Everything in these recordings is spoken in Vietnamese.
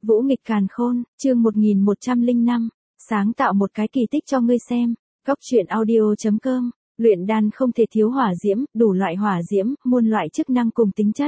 Vũ nghịch càn khôn, chương 1105, sáng tạo một cái kỳ tích cho ngươi xem. Góc truyện audio.com, luyện đan không thể thiếu hỏa diễm, đủ loại hỏa diễm, muôn loại chức năng cùng tính chất.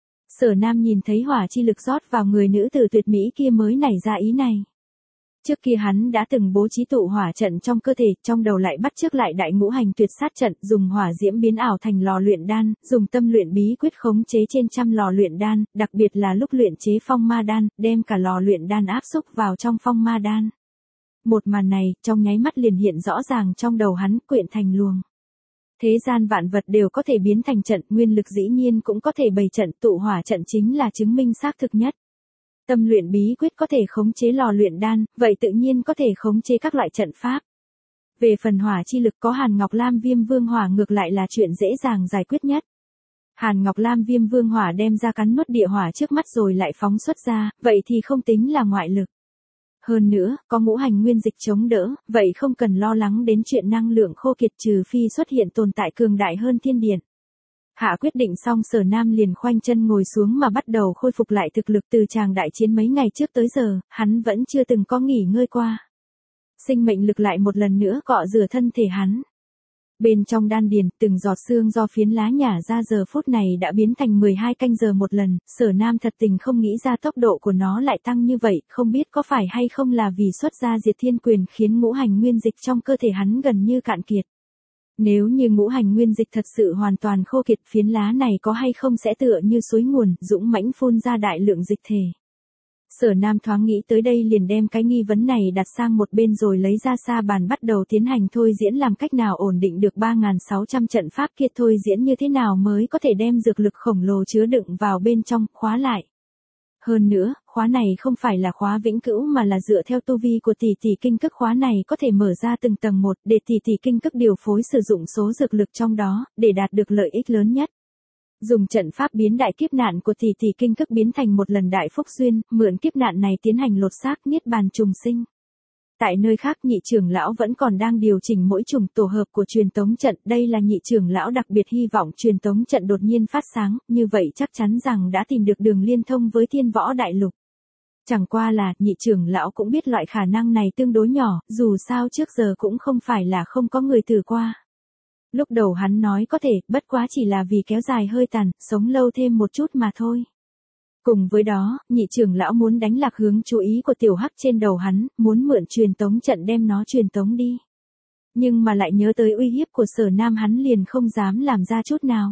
Sở Nam nhìn thấy hỏa chi lực rót vào người nữ tử tuyệt mỹ kia mới nảy ra ý này. Trước kia hắn đã từng bố trí tụ hỏa trận trong cơ thể, trong đầu lại bắt chước lại đại ngũ hành tuyệt sát trận, dùng hỏa diễm biến ảo thành lò luyện đan, dùng tâm luyện bí quyết khống chế trên trăm lò luyện đan, đặc biệt là lúc luyện chế phong ma đan, đem cả lò luyện đan áp xúc vào trong phong ma đan. Một màn này, trong nháy mắt liền hiện rõ ràng trong đầu hắn, quyện thành luồng. Thế gian vạn vật đều có thể biến thành trận, nguyên lực dĩ nhiên cũng có thể bày trận, tụ hỏa trận chính là chứng minh xác thực nhất. Tâm luyện bí quyết có thể khống chế lò luyện đan, vậy tự nhiên có thể khống chế các loại trận pháp. Về phần hỏa chi lực có Hàn Ngọc Lam Viêm Vương Hỏa ngược lại là chuyện dễ dàng giải quyết nhất. Hàn Ngọc Lam Viêm Vương Hỏa đem ra cắn nuốt địa hỏa trước mắt rồi lại phóng xuất ra, vậy thì không tính là ngoại lực. Hơn nữa, có ngũ hành nguyên dịch chống đỡ, vậy không cần lo lắng đến chuyện năng lượng khô kiệt trừ phi xuất hiện tồn tại cường đại hơn thiên điện. Hạ quyết định xong Sở Nam liền khoanh chân ngồi xuống mà bắt đầu khôi phục lại thực lực từ tràng đại chiến mấy ngày trước tới giờ, hắn vẫn chưa từng có nghỉ ngơi qua. Sinh mệnh lực lại một lần nữa cọ rửa thân thể hắn. Bên trong đan điền, từng giọt xương do phiến lá nhả ra giờ phút này đã biến thành 12 canh giờ một lần, Sở Nam thật tình không nghĩ ra tốc độ của nó lại tăng như vậy, không biết có phải hay không là vì xuất ra diệt thiên quyền khiến ngũ hành nguyên dịch trong cơ thể hắn gần như cạn kiệt. Nếu như ngũ hành nguyên dịch thật sự hoàn toàn khô kiệt, phiến lá này có hay không sẽ tựa như suối nguồn, dũng mãnh phun ra đại lượng dịch thể. Sở Nam thoáng nghĩ tới đây liền đem cái nghi vấn này đặt sang một bên rồi lấy ra sa bàn bắt đầu tiến hành thôi diễn làm cách nào ổn định được 3.600 trận pháp kia, thôi diễn như thế nào mới có thể đem dược lực khổng lồ chứa đựng vào bên trong, khóa lại. Hơn nữa, khóa này không phải là khóa vĩnh cửu mà là dựa theo tu vi của tỷ tỷ kinh cức, khóa này có thể mở ra từng tầng một để tỷ tỷ kinh cức điều phối sử dụng số dược lực trong đó, để đạt được lợi ích lớn nhất. Dùng trận pháp biến đại kiếp nạn của tỷ tỷ kinh cức biến thành một lần đại phúc duyên, mượn kiếp nạn này tiến hành lột xác niết bàn trùng sinh. Tại nơi khác nhị trưởng lão vẫn còn đang điều chỉnh mỗi chủng tổ hợp của truyền tống trận, đây là nhị trưởng lão đặc biệt hy vọng truyền tống trận đột nhiên phát sáng, như vậy chắc chắn rằng đã tìm được đường liên thông với thiên võ đại lục. Chẳng qua là, nhị trưởng lão cũng biết loại khả năng này tương đối nhỏ, dù sao trước giờ cũng không phải là không có người thử qua. Lúc đầu hắn nói có thể, bất quá chỉ là vì kéo dài hơi tàn, sống lâu thêm một chút mà thôi. Cùng với đó, nhị trưởng lão muốn đánh lạc hướng chú ý của tiểu hắc trên đầu hắn, muốn mượn truyền tống trận đem nó truyền tống đi. Nhưng mà lại nhớ tới uy hiếp của Sở Nam hắn liền không dám làm ra chút nào.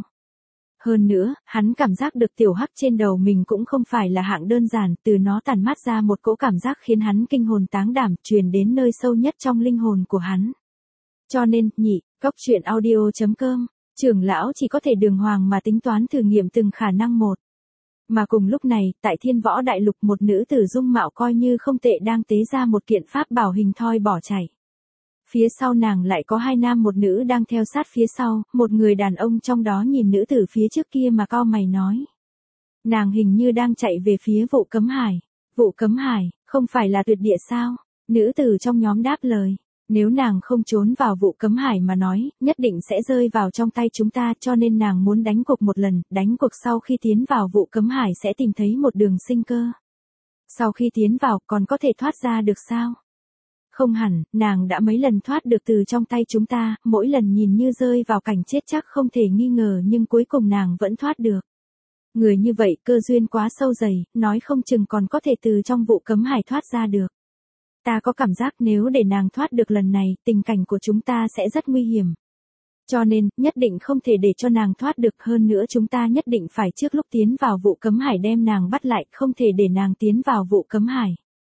Hơn nữa, hắn cảm giác được tiểu hắc trên đầu mình cũng không phải là hạng đơn giản, từ nó tản mát ra một cỗ cảm giác khiến hắn kinh hồn táng đảm, truyền đến nơi sâu nhất trong linh hồn của hắn. Cho nên, góc truyện audio.com, trưởng lão chỉ có thể đường hoàng mà tính toán thử nghiệm từng khả năng một. Mà cùng lúc này, tại thiên võ đại lục một nữ tử dung mạo coi như không tệ đang tế ra một kiện pháp bảo hình thoi bỏ chạy. Phía sau nàng lại có hai nam một nữ đang theo sát phía sau, một người đàn ông trong đó nhìn nữ tử phía trước kia mà cau mày nói. Nàng hình như đang chạy về phía Vụ Cấm Hải. Vụ Cấm Hải, không phải là tuyệt địa sao? Nữ tử trong nhóm đáp lời. Nếu nàng không trốn vào Vụ Cấm Hải mà nói, nhất định sẽ rơi vào trong tay chúng ta, cho nên nàng muốn đánh cuộc một lần, đánh cuộc sau khi tiến vào Vụ Cấm Hải sẽ tìm thấy một đường sinh cơ. Sau khi tiến vào, còn có thể thoát ra được sao? Không hẳn, nàng đã mấy lần thoát được từ trong tay chúng ta, mỗi lần nhìn như rơi vào cảnh chết chắc không thể nghi ngờ nhưng cuối cùng nàng vẫn thoát được. Người như vậy cơ duyên quá sâu dày, nói không chừng còn có thể từ trong Vụ Cấm Hải thoát ra được. Ta có cảm giác nếu để nàng thoát được lần này, tình cảnh của chúng ta sẽ rất nguy hiểm. Cho nên, nhất định không thể để cho nàng thoát được, hơn nữa chúng ta nhất định phải trước lúc tiến vào Vụ Cấm Hải đem nàng bắt lại, không thể để nàng tiến vào Vụ Cấm Hải.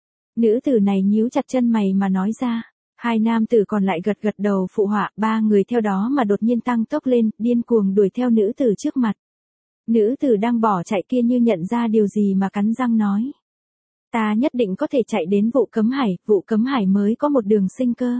Nữ tử này nhíu chặt chân mày mà nói ra. Hai nam tử còn lại gật gật đầu phụ họa, ba người theo đó mà đột nhiên tăng tốc lên, điên cuồng đuổi theo nữ tử trước mặt. Nữ tử đang bỏ chạy kia như nhận ra điều gì mà cắn răng nói. Ta nhất định có thể chạy đến Vụ Cấm Hải mới có một đường sinh cơ.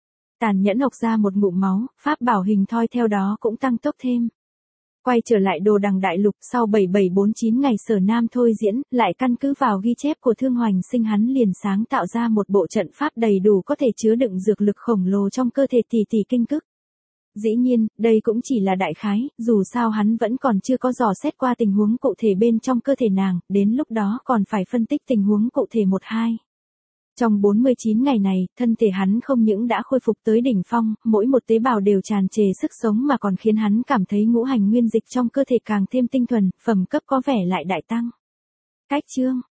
Tàn nhẫn hộc ra một ngụm máu, pháp bảo hình thoi theo đó cũng tăng tốc thêm. Quay trở lại Đồ Đằng Đại Lục, sau 7749 ngày Sở Nam thôi diễn, lại căn cứ vào ghi chép của Thương Hoành Sinh hắn liền sáng tạo ra một bộ trận pháp đầy đủ có thể chứa đựng dược lực khổng lồ trong cơ thể tỷ tỷ kinh cức. Dĩ nhiên, đây cũng chỉ là đại khái, dù sao hắn vẫn còn chưa có dò xét qua tình huống cụ thể bên trong cơ thể nàng, đến lúc đó còn phải phân tích tình huống cụ thể một hai. Trong 49 ngày này, thân thể hắn không những đã khôi phục tới đỉnh phong, mỗi một tế bào đều tràn trề sức sống mà còn khiến hắn cảm thấy ngũ hành nguyên dịch trong cơ thể càng thêm tinh thuần, phẩm cấp có vẻ lại đại tăng. Cách chương